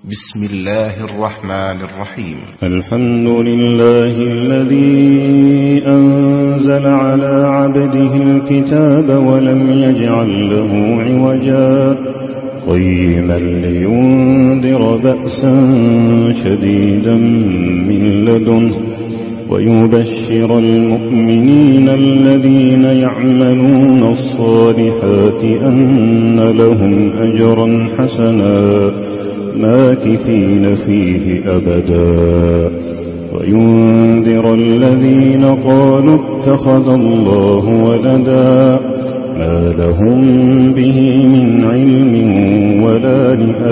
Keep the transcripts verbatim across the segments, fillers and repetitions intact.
بسم الله الرحمن الرحيم. الحمد لله الذي أنزل على عبده الكتاب ولم يجعل له عوجا قيما لينذر بأسا شديدا من لدنه ويبشر المؤمنين الذين يعملون الصالحات أن لهم أجرا حسنا ماكثين فيه أبدا وينذر الذين قالوا اتخذ الله ولدا ما لهم به من علم ولا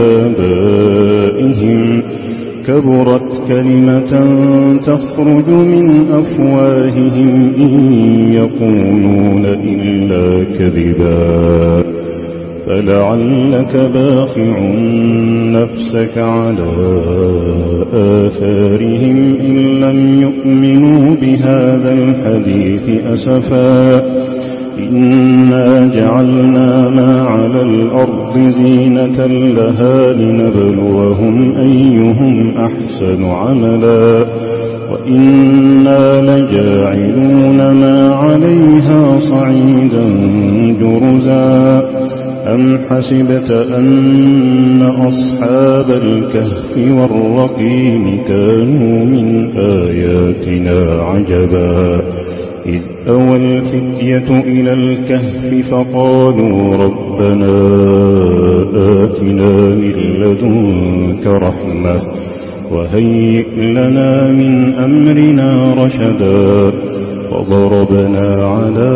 لآبائهم كبرت كلمة تخرج من أفواههم إن يقولون إلا كذبا فلعلك باخع نفسك على آثارهم إن لم يؤمنوا بهذا الحديث أسفا إنا جعلنا ما على الأرض زينة لها لنبلوهم أيهم أحسن عملا وإنا لجاعلون ما عليها صعيدا جرزا أم حسبت أن أصحاب الكهف والرقيم كانوا من آياتنا عجبا إذ أوى الفتية إلى الكهف فقالوا ربنا آتنا من لدنك رحمة وهيئ لنا من أمرنا رشدا وضربنا على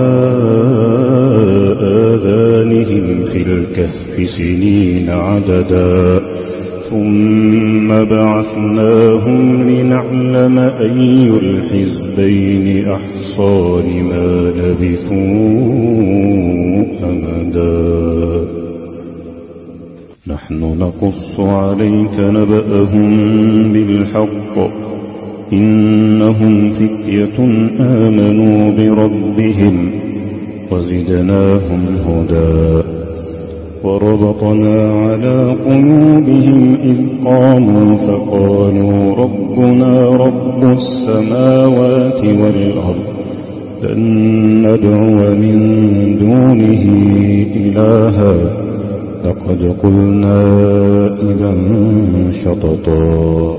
آذانهم في الكهف سنين عددا ثم بعثناهم لنعلم أي الحزبين أحصى لما لبثوا أمدا نحن نقص عليك نبأهم بالحق إنهم فتية آمنوا بربهم وزدناهم هدى وربطنا على قلوبهم إذ قاموا فقالوا ربنا رب السماوات والأرض لن ندعو من دونه إلها لقد قلنا إذا شططا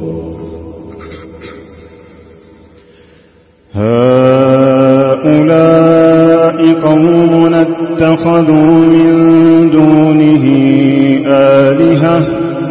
هؤلاء قوم اتخذوا من دونه آلهة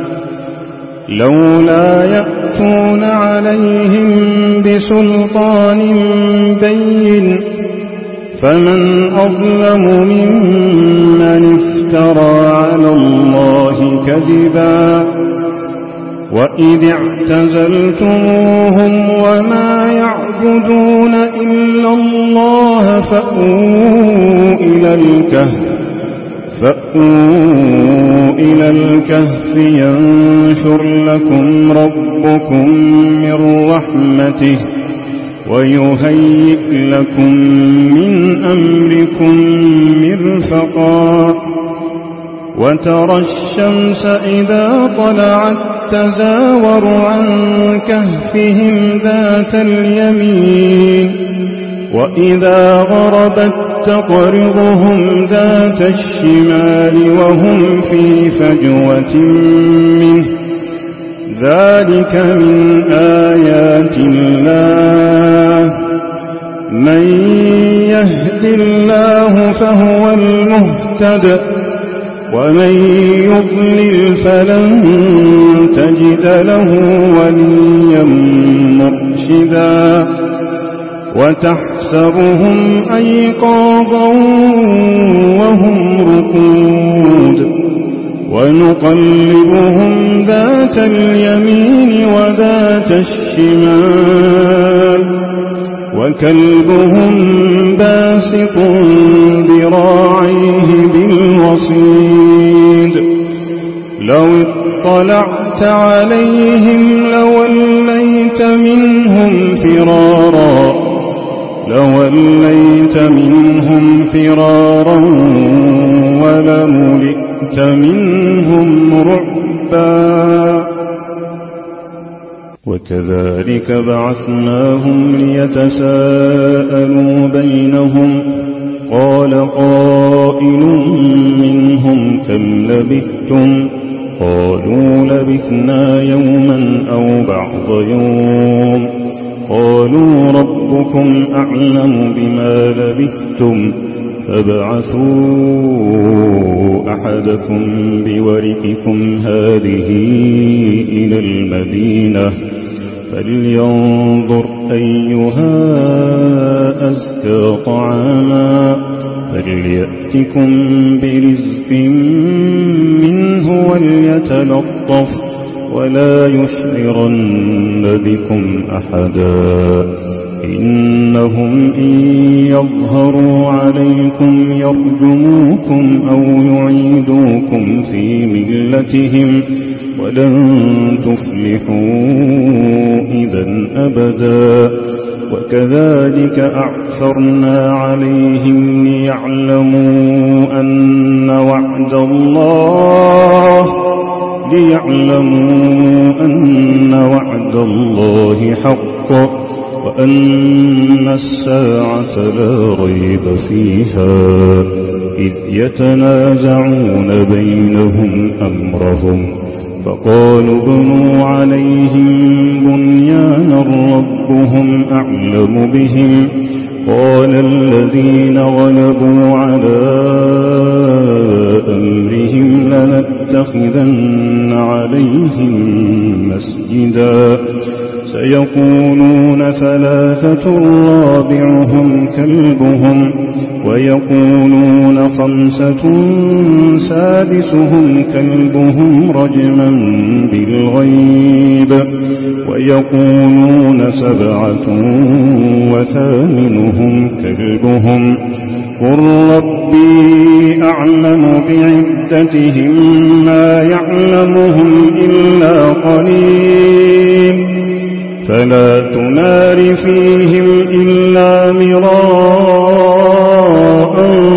لولا يأتون عليهم بسلطان بين فمن أظلم ممن افترى على الله كذبا وإذ اعتزلتموهم وما يعبدون إلا الله فأووا إلى الكهف فأووا إلى الكهف ينشر لكم ربكم من رحمته ويهيئ لكم من أمركم مرفقا وترى الشمس إذا طلعت تزاور عن كهفهم ذات اليمين وإذا غربت تقرضهم ذات الشمال وهم في فجوة منه ذلك من آيات الله من يهد الله فهو المهتد ومن يضلل فلن تجد له وليا مرشدا وتحسبهم أيقاظا وهم رقود ونقلبهم ذات اليمين وذات الشمال وكلبهم باسط ذراعيه بالوصيد لو اطلعت عليهم لوليت منهم فرارا لوليت منهم فرارا ولملئت منهم رعبا وكذلك بعثناهم ليتساءلوا بينهم قال قائل منهم كم لبثتم قالوا لبثنا يوما أو بعض يوم قالوا ربكم أعلم بما لبثتم فابعثوا أحدكم بورقكم هذه إلى المدينة فلينظر أيها أزكى طعاما فليأتكم برزق منه وليتلطف ولا يشعرن بكم أحدا إنهم إن يظهروا عليكم يرجموكم أو يعيدوكم في ملتهم ولن تفلحوا إذا أبدا وكذلك أعثرنا عليهم ليعلموا أن وعد الله ليعلموا أن وعد الله حق وأن الساعة لا ريب فيها إذ يتنازعون بينهم أمرهم فقالوا ابنوا عليهم بنيانا ربهم أعلم بهم قال الذين غلبوا على أمرهم لنتخذن عليهم مسجدا سيقولون ثلاثة رابعهم كلبهم ويقولون خمسة سادسهم كلبهم رجما بالغيب ويقولون سبعة وثامنهم كلبهم قل ربي أعلم بعدتهم ما يعلمهم إلا قليل فلا تمار فيهم إلا مراء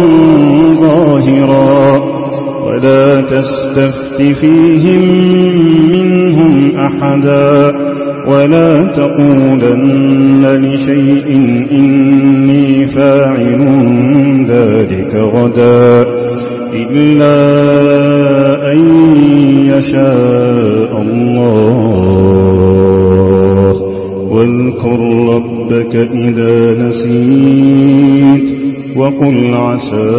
ظاهرا ولا تستفت فيهم منهم أحدا ولا تقولن لشيء إني فاعل ذلك غدا إلا أن يشاء الله واذكر ربك إذا نسيت وقل عسى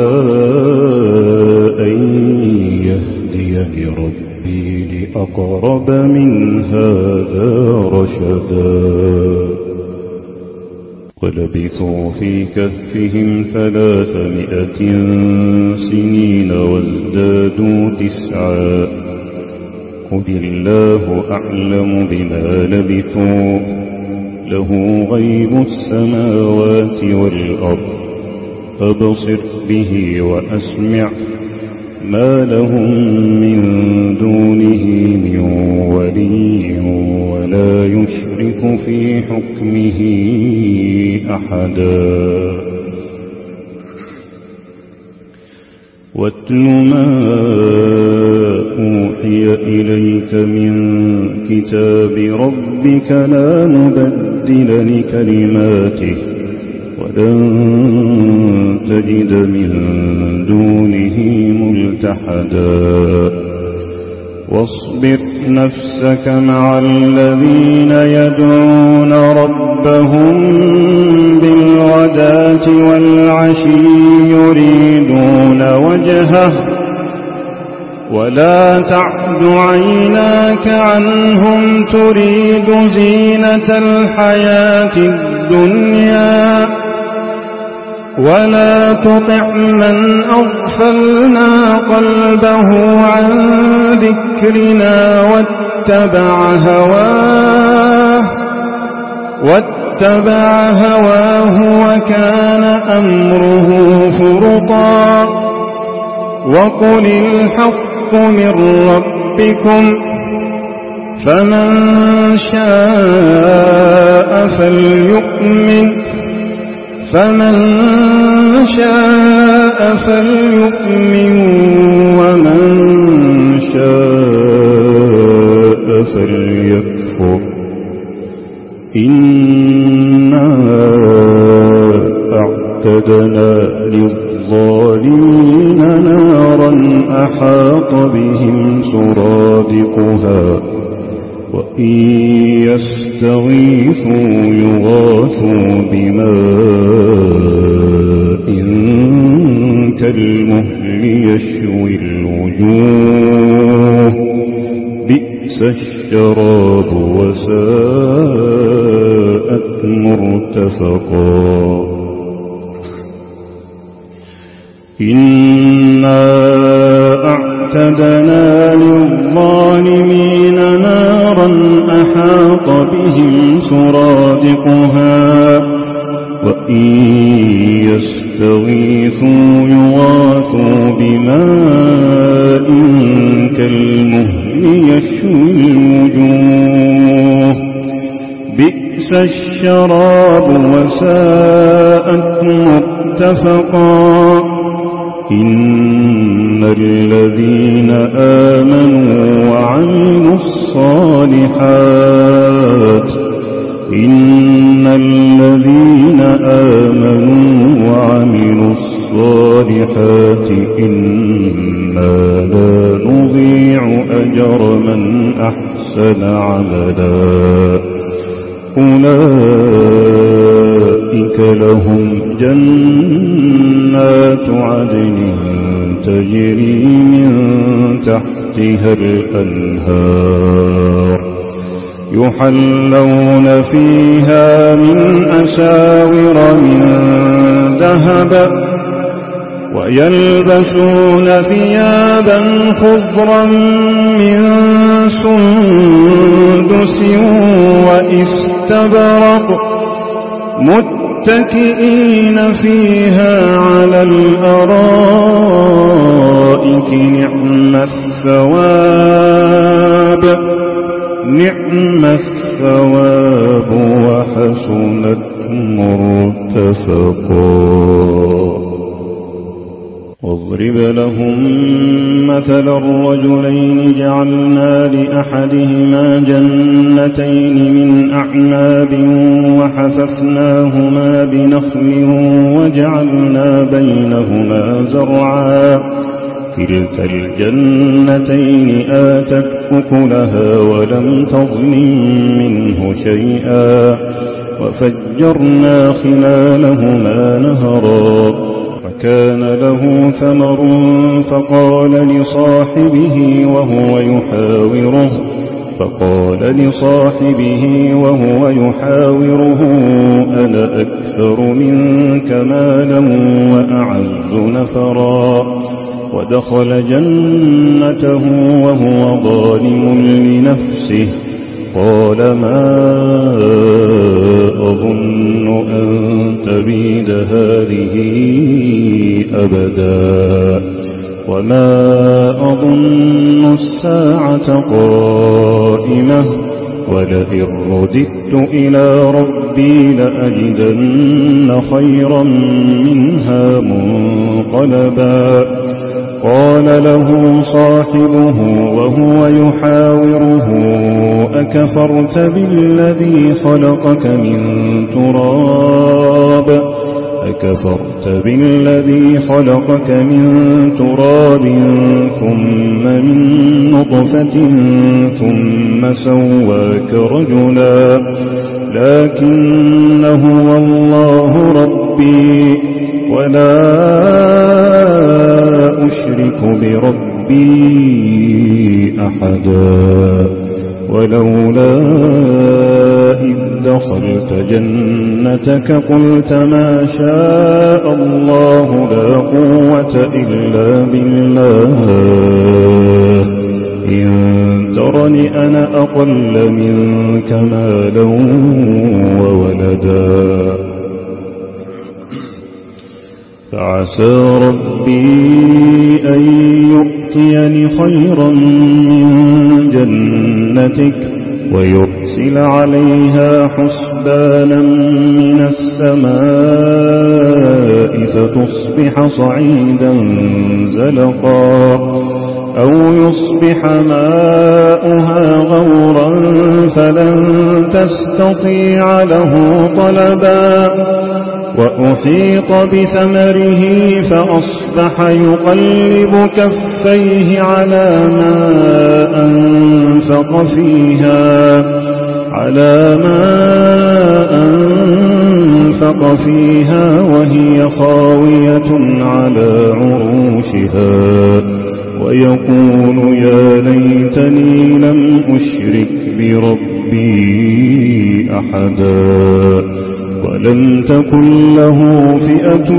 أن يهديني ربي لأقرب من هذا رشدا ولبثوا في كهفهم ثلاثمائة سنين وازدادوا تسعا قل الله أعلم بما لبثوا له غيب السماوات والأرض أبصر به وأسمع ما لهم من دونه من ولي ولا يشرك في حكمه أحدا واتل ما أوحي إليك من كتاب ربك لا مبدل لكلماته ولن تجد من دونه ملتحدا واصبر نفسك مع الذين يدعون ربهم بالغداة والعشي يريدون وجهه ولا تعد عيناك عنهم تريد زينة الحياة الدنيا ولا تطع من أغفلنا قلبه عن ذكرنا واتبع هواه واتبع هواه وكان أمره فرطا وقل الحق من ربكم فمن شاء فليؤمن فمن شاء فليؤمن ومن شاء فليكفر إنا أعتدنا للظالمين نارا أحاط بهم سرادقها وإن يستغيثوا يغاثوا بماء كالمهل يشوي الوجوه بئس الشراب وساءت مرتفقا إنا أعتدنا للظالمين نارا أحاط بهم سرادقها وإن يستغيثوا يغاثوا بماء كالمهل يشوي الوجوه بئس الشراب وساءت مرتفقا إن الذين آمنوا وعملوا الصالحات إن الذين آمنوا وعملوا الصالحات إنا لا نضيع أجر من أحسن عملا أولئك لهم جنات عدن تجري من تحتها الأنهار يحلون فيها من أساور من ذهب ويلبسون ثيابا خضرا من سندس وإستبرق متكئين فيها على الأرائك نعم الثواب نعم الثواب وحسنت مرتفقا واضرب لهم مثل الرجلين جعلنا لأحدهما جنتين من أعناب وحففناهما بنخل وجعلنا بينهما زرعا كلتا الجنتين آتت أكلها ولم تظلم منه شيئا وفجرنا خلالهما نهرا وكان له ثمر فقال لصاحبه وهو يحاوره فقال لصاحبه وهو يحاوره أنا أكثر منك مالا وأعز نفرا ودخل جنته وهو ظالم لنفسه قال ما أظن أن تبيد هذه أبدا وما أظن الساعة قائمة ولئن رددت إلى ربي لأجدن خيرا منها منقلبا قال له صاحبه وهو يحاوره أكفرت بالذي خلقك من تراب أكفرت بالذي خلقك من تراب ثم من نطفة ثم سواك رجلا لكن هو الله ربي ولا أشرك بربي أحدا ولولا إذ دخلت جنتك قلت ما شاء الله لا قوة إلا بالله إن ترني أنا أقل منك مالا وولدا فعسى ربي أن يؤتيني خيرا من جنتك ويرسل عليها حسبانا من السماء فتصبح صعيدا زلقا أو يصبح ماؤها غورا فلن تستطيع له طلبا وأحيط بثمره فأصبح يقلب كفيه على ما أنفق فيها على ما أنفق فيها وهي خاوية على عروشها ويقول يا ليتني لم أشرك بربي أحدا ولم تكن له فئة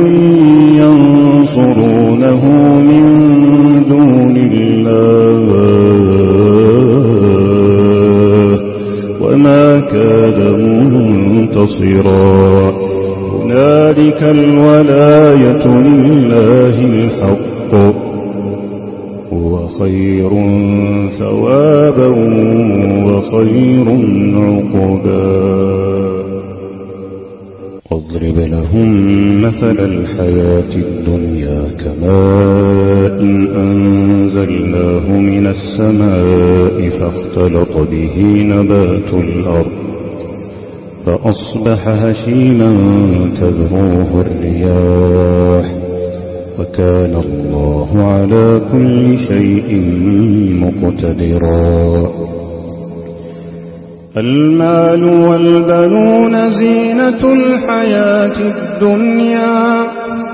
ينصرونه من دون الله وما كان منتصرا هنالك الولاية لله الحق هو خير ثوابا وخير عقبا واضرب لهم مثل الحياة الدنيا كماء أنزلناه من السماء فاختلط به نبات الأرض فأصبح هشيما تذروه الرياح وكان الله على كل شيء مقتدرا المال والبنون زينة الحياة الدنيا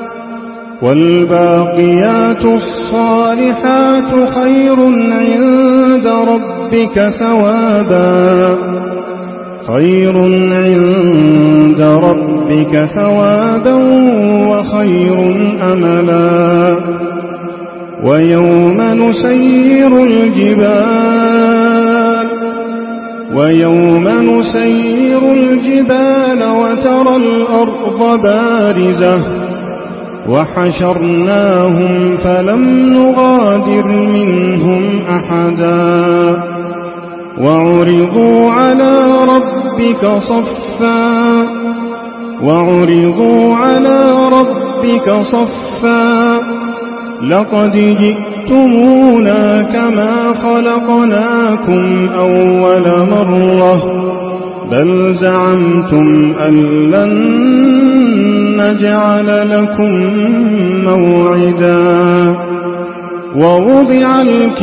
والباقيات الصالحات خير عند ربك ثوابا خير عند ربك ثوابا وخير أملا ويوم نسير الجبال ويوم نسير الجبال وترى الأرض بارزة وحشرناهم فلم نغادر منهم أحدا وعرضوا على ربك صفا وعرضوا على ربك صفا لقد جئتمونا كما خلقناكم أول مرة بل زعمتم أن لن نجعل لكم موعدا ووضع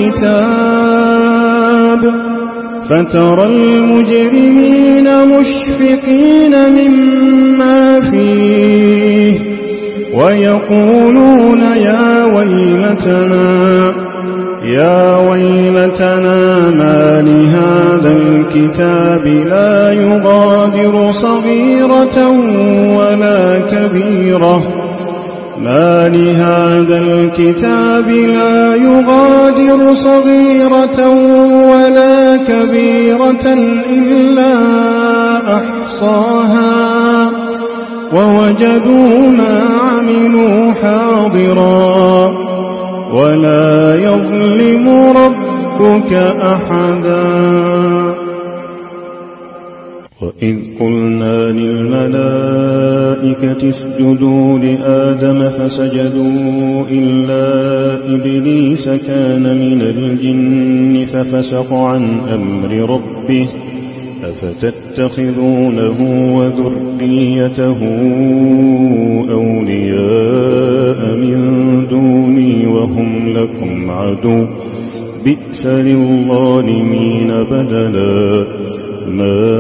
الكتاب فترى المجرمين مشفقين مما فيه ويقولون يا ويلتنا يا ويلتنا ما لهذا الكتاب لا يغادر صغيرة ولا كبيرة ما لهذا الكتاب لا يغادر صغيرة ولا كبيرة إلا أحصاها ووجدوا ما عملوا حاضرا ولا يظلم ربك أحدا وإذ قلنا للملائكة اسجدوا لآدم فسجدوا إلا إبليس كان من الجن ففسق عن أمر ربه أفتتخذونه وذريته أولياء من دوني وهم لكم عدو بئس للظالمين بدلا ما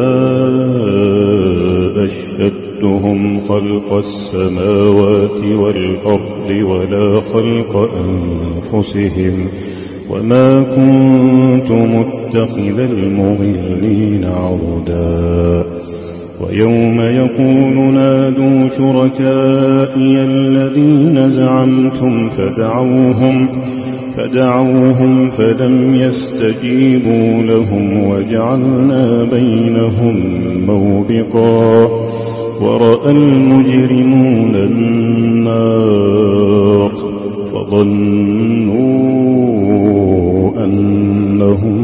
أشهدتهم خلق السماوات والأرض ولا خلق أنفسهم وما كنت متخذ المضلين عضدا ويوم يقول نادوا شركائي الذين زعمتم فدعوهم فدعوهم فلم يستجيبوا لهم وجعلنا بينهم موبقا ورأى المجرمون النار فظنوا أنهم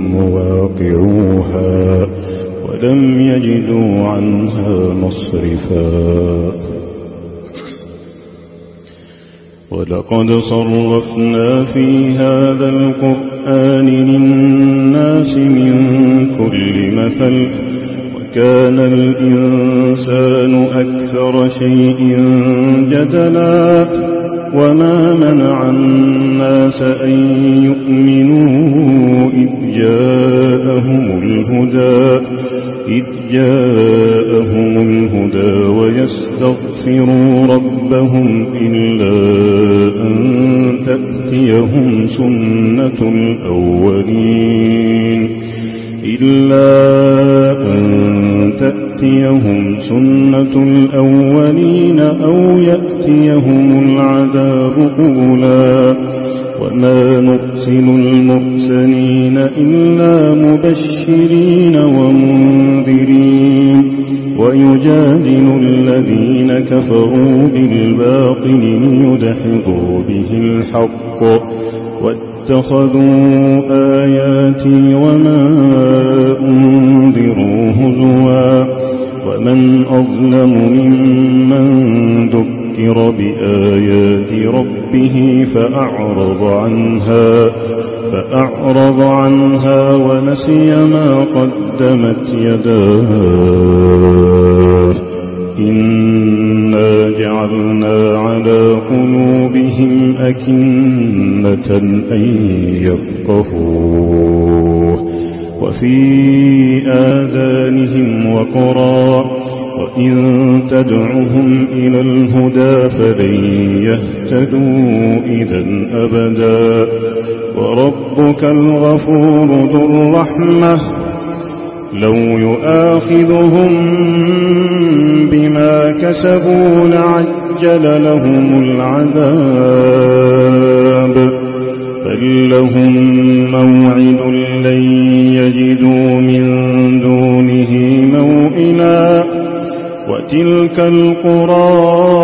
مواقعوها ولم يجدوا عنها مصرفا ولقد صرفنا في هذا القرآن للناس من كل مثل وكان الإنسان أكثر شيء جدلا وما منع الناس أن يؤمنوا إذ جاءهم الهدى إذ جاءهم الهدى ويستغفروا ربهم إلا أن تأتيهم سنة الأولين إلا أن تأتيهم سنة الأولين أو يأتيهم العذاب قبلا وما نرسل المرسلين إلا مبشرين ومنذرين ويجادل الذين كفروا بالباطل ليدحضوا به الحق واتخذوا آياتي وما أنذروا هزوا ومن أظلم ممن ذكر بآيات ربه فأعرض عنها فأعرض عنها ونسي ما قدمت يداه إنا جعلنا على قلوبهم أكنة أن يفقهوه وفي آذانهم وقرا وإن تدعهم إلى الهدى فلن يهتدوا إذا أبدا وربك الغفور ذو الرحمة لو يؤاخذهم بما كسبوا لعجل لهم العذاب بل لهم موعد لن يجدوا من دونه موئلا وتلك القرى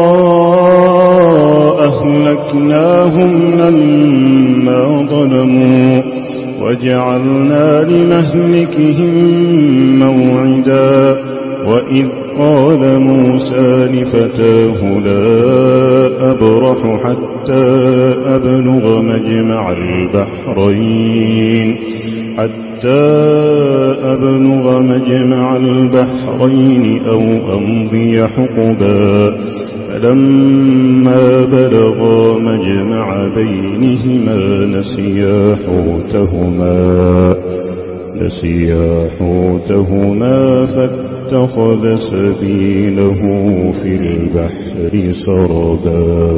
أهلكناهم لما ظلموا وجعلنا لمهلكهم موعدا وإذ قال موسى لفتاه لا أبرح حتى أبلغ مجمع البحرين حتى أبلغ مجمع البحرين أو أمضي حقبا فلما بلغا مجمع بينهما نسيا حوتهما نسيا حوتهما فاتخذ سبيله في البحر سربا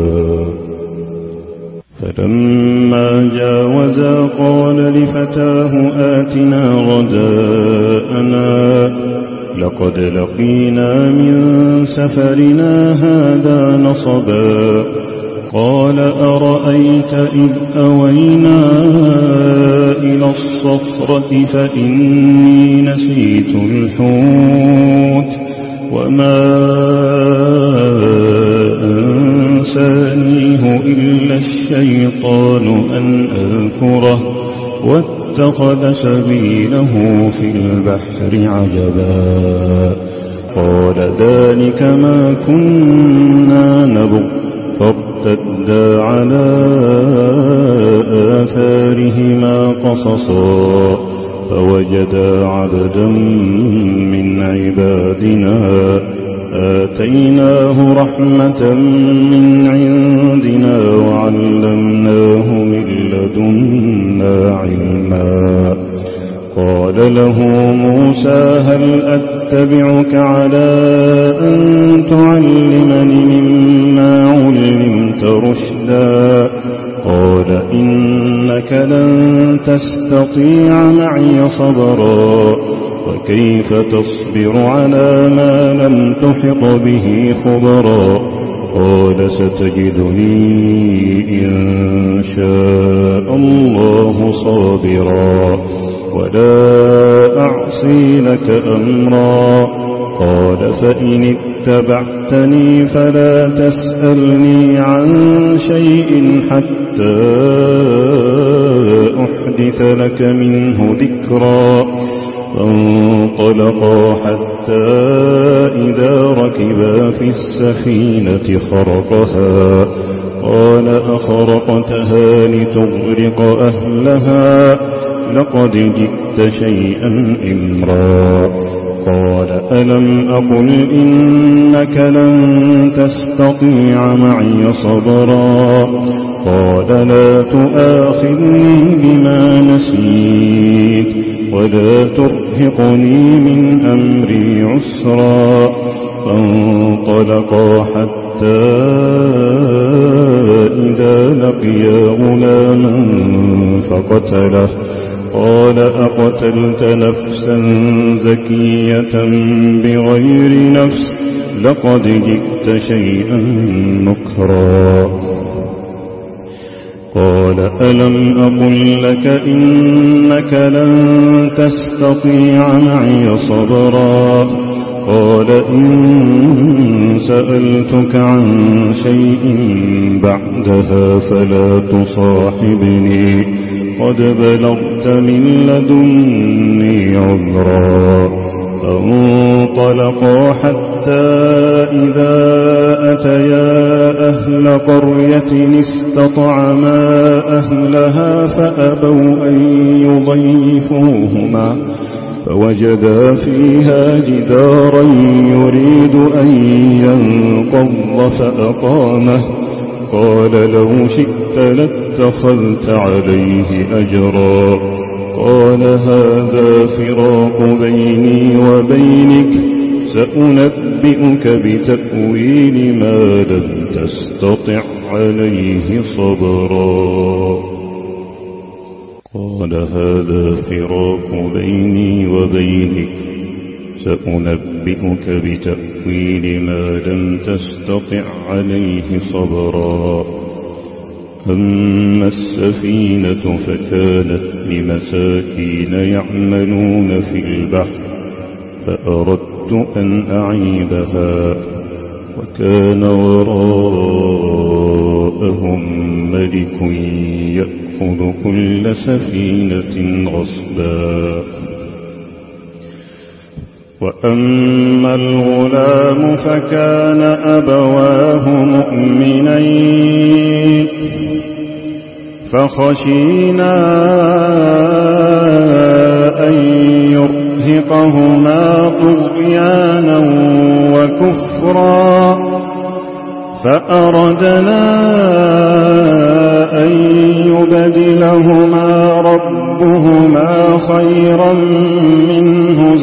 فلما جاوزا قال لفتاه آتنا غداءنا لقد لقينا من سفرنا هذا نصبا قال أرأيت إذ أوينا إلى الصخرة فإني نسيت الحوت وما أنسانيه إلا الشيطان أن أذكره واتخذ سبيله في البحر عجبا قال ذلك ما كنا نبغ فارتدا على آثارهما قصصا فوجدا عبدا من عبادنا آتيناه رحمة من عندنا وعلمناه من لدنا علما قال له موسى هل أتبعك على أن تعلمني مما علمت رشدا قال إنك لن تستطيع معي صبرا وكيف تصبر على ما لم تحط به خبرا قال ستجدني إن شاء الله صابرا ولا أعصي لك أمرا قال فإن اتبعتني فلا تسألني عن شيء حتى أحدث لك منه ذكرا فانطلقا حتى إذا ركبا في السفينة خرقها قال أخرقتها لتغرق أهلها لقد جئت شيئا إمرا قال ألم أقل إنك لن تستطيع معي صبرا قال لا تؤاخذني بما نسيت ولا ترهقني من أمري عسرا فانطلقا حتى إذا لقيا غلاما فقتله قال أقتلت نفسا زكية بغير نفس لقد جئت شيئا نكرا قال ألم أقل لك إنك لن تستطيع معي صبرا قال إن سألتك عن شيء بعدها فلا تصاحبني قد بلغت من لدني عذرا فانطلقا حتى إذا أتيا أهل قرية استطعما أهلها فأبوا أن يضيفوهما فوجدا فيها جدارا يريد أن ينقض فأقامه قال لو شئت لاتخذت عليه أجرا قال هذا فراق بيني وبينك سأنبئك بتأويل ما لم تستطع عليه صبرا قال هذا فراق بيني وبينك سأنبئك بتأويل ما لم تستطع عليه صبرا أما السفينة فكانت لمساكين يعملون في البحر فأردت أن أعيبها وكان وراءهم ملك يأخذ كل سفينة غصبا وأما الغلام فكان أبواه مؤمنين فخشينا أن يرهقهما طغيانا وكفرا فأردنا أن يبدلهما ربهما خيرا منه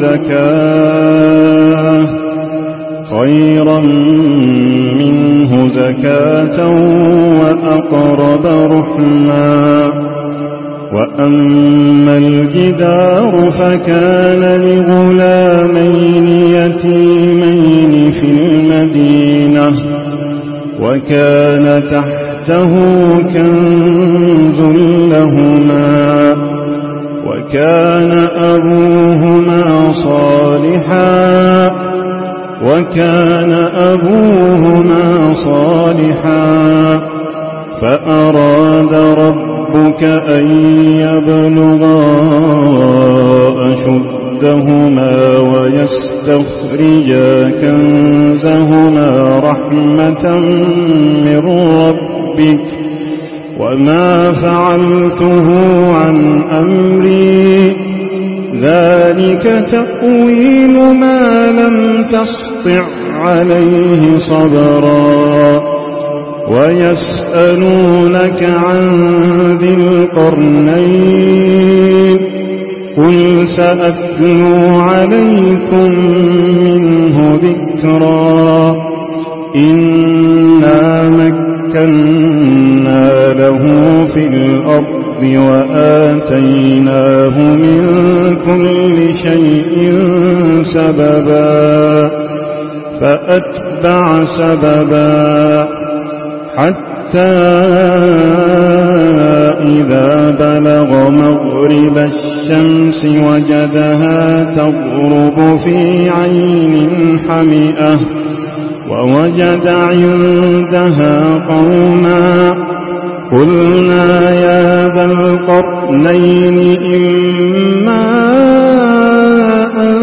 زكاة خيرا منه زكاة وأقرب رحما وأما الجدار فكان لغلامين يتيمين في المدينة وكان تحته كنز لهما وكان أبوهما صالحا وكان أبوهما صالحا فأراد ربك أن يبلغا أشدهما ويستخرجا كنزهما رحمة من ربك وما فعلته عن أمري ذلك تأويل ما لم تسطع عليه صبرا ويسألونك عن ذي القرنين قل سأتلو عليكم منه ذكرا إنا مكنا له في الأرض وآتيناه من كل شيء سببا فأتبع سببا حتى إذا بلغ مغرب الشمس وجدها تغرب في عين حمئة ووجد عندها قوما قلنا يا ذا القرنين إما أن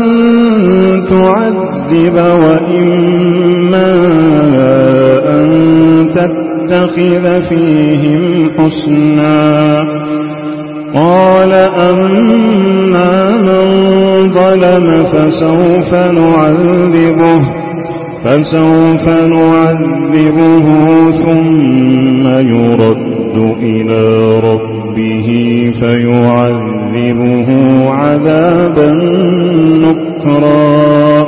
تعذب وإما أن نتخذ فيهم حسنا. قال أما من ظلم فسوف نعذبه فسوف نعذبه ثم يرد إلى ربه فيعذبه عذابا نكرا.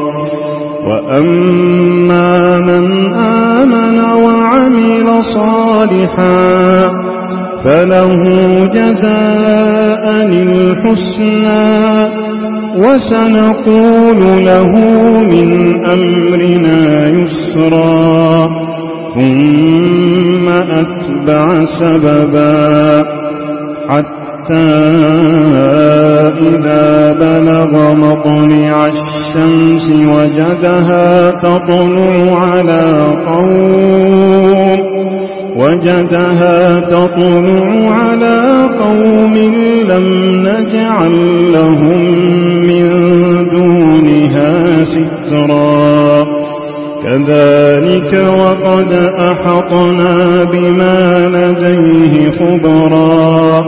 وأما من آمن وعمل صالحا فله جزاء الحسنى وسنقول له من أمرنا يسرا. ثم أتبع سببا حتى إذا بلغ مطلع الشمس وجدها تطلع على قوم وجدها تطلع على قوم لم نجعل لهم من دونها سترا. كذلك وقد أحطنا بما لديه خبرا.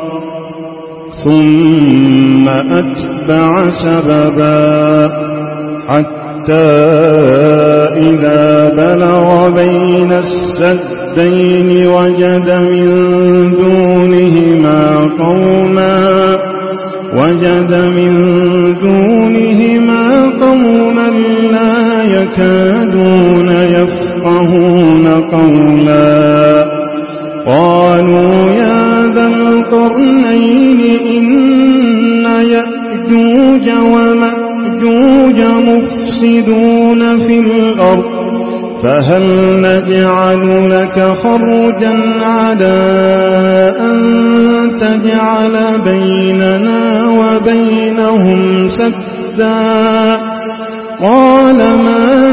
ثم أتبع سببا حتى إذا بلغ بين السدين وجد من دونهما قوما وجد من دونهما قوما لا يكادون يفقهون قولا. قالوا يا ذا القرنين إن يأجوج ومأجوج مفسدون في الأرض فهل نجعل لك خرجا على أن تجعل بيننا وبينهم سدا. قال ما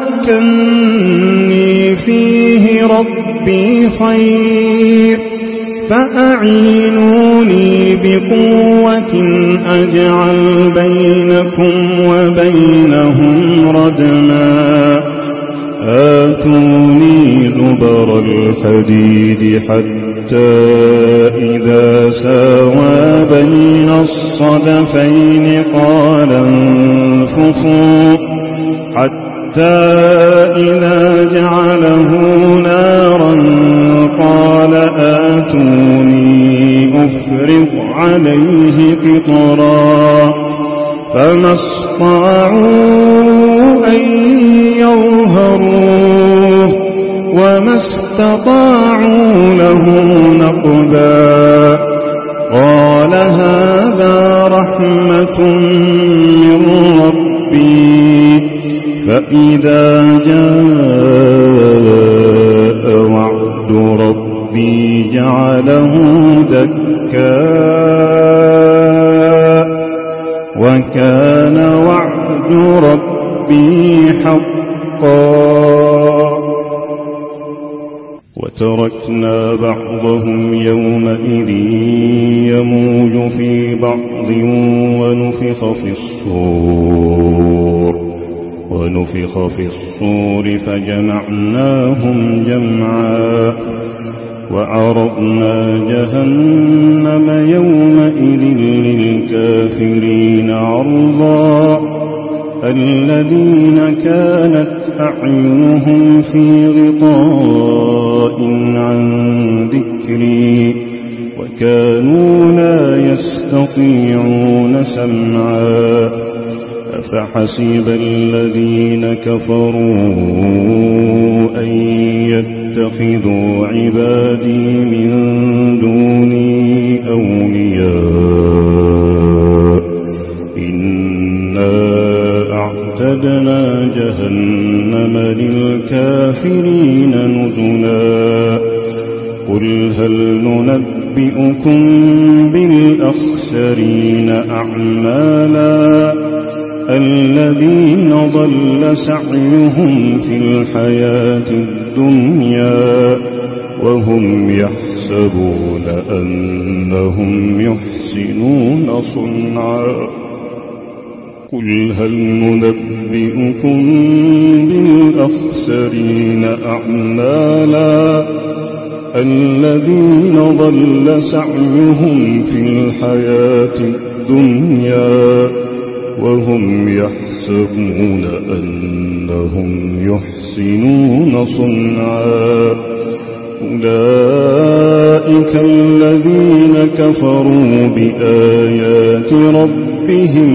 مكني فيه ربي خير فأعينوني بقوة أجعل بينكم وبينهم ردما. آتوني زبر الحديد حتى إذا ساوى بين الصدفين قال انفخوا حتى إذا جعله نارا قال آتوني أفرغ عليه قطرا. فما استطاعوا أن يظهروه وما استطاعوا له نقبا. قال هذا رحمة من ربي فإذا جاء وعد ربي جعله دكا وكان وعد ربي حقا. وتركنا بعضهم يومئذ يموج في بعض ونفخ في الصور ونفخ في الصور فجمعناهم جمعا. وعرضنا جهنم يومئذ للكافرين عرضا. الذين كانت أعينهم في غطاء عن ذكري وكانوا لا يستطيعون سمعا. أفحسب الذين كفروا أن يتخذوا عبادي من دوني أولياء إنا أعتدنا جهنم للكافرين نزلا. قل هل ننبئكم بالأخسرين أعمالا الذين ضل سعيهم في الحياة الدنيا وهم يحسبون أنهم يحسنون صنعا. قل هل ننبئكم الأخسرين أعمالا الذين ضل سعيهم في الحياة الدنيا وهم يحسبون أنهم يحسنون صنعا أولئك الذين كفروا بآيات ربهم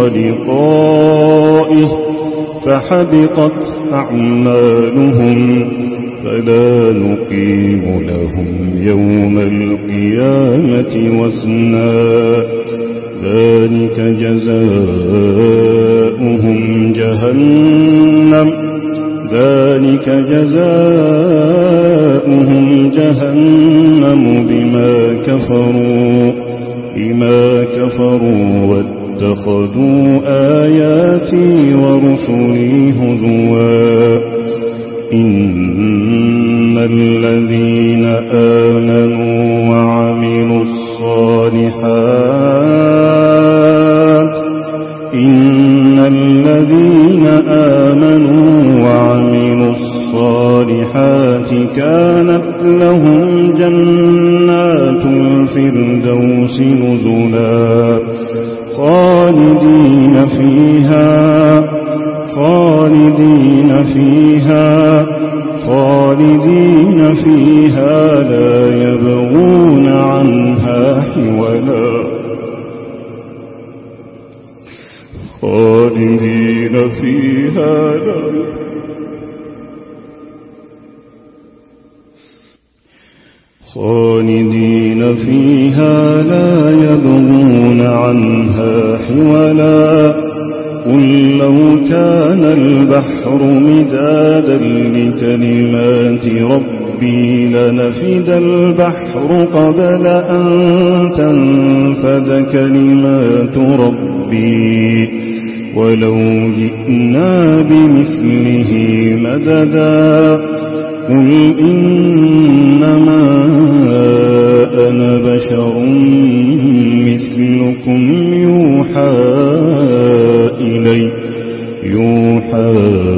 ولقائه فحبطت أعمالهم فلا نقيم لهم يوم القيامة وزنا ذلك جزاؤهم جهنم ذلك جزاؤهم جهنم بما كفروا بما كفروا واتخذوا آياتي ورسلي هزوا إن الذين آمنوا وعملوا الصالحات إن الذين آمنوا وعملوا الصالحات كانت لهم جنات الفردوس نزلا خالدين فيها خالدين فيها خالدين فيها لا يبغون عنها حولا خالدين فيها لا خالدين فيها لا يبغون عنها حولا قل لو كان البحر مدادا لكلمات ربي لنفد البحر قبل أن تنفد كلمات ربي ولو جئنا بمثله مددا قل إنما أنا بشر مثلكم يوحى إلي يوحى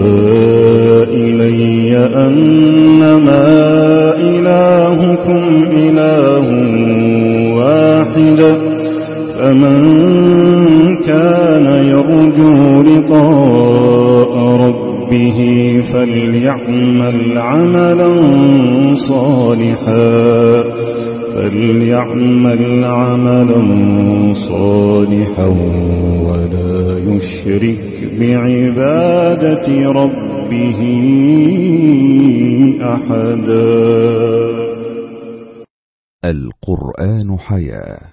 إلي أنما إلهكم إله واحد فمن كان يرجو لقاء ربه فليعمل عملا صالحا فليعمل عملا صالحا ولا يشرك بعبادة ربه أحدا. القرآن حياة.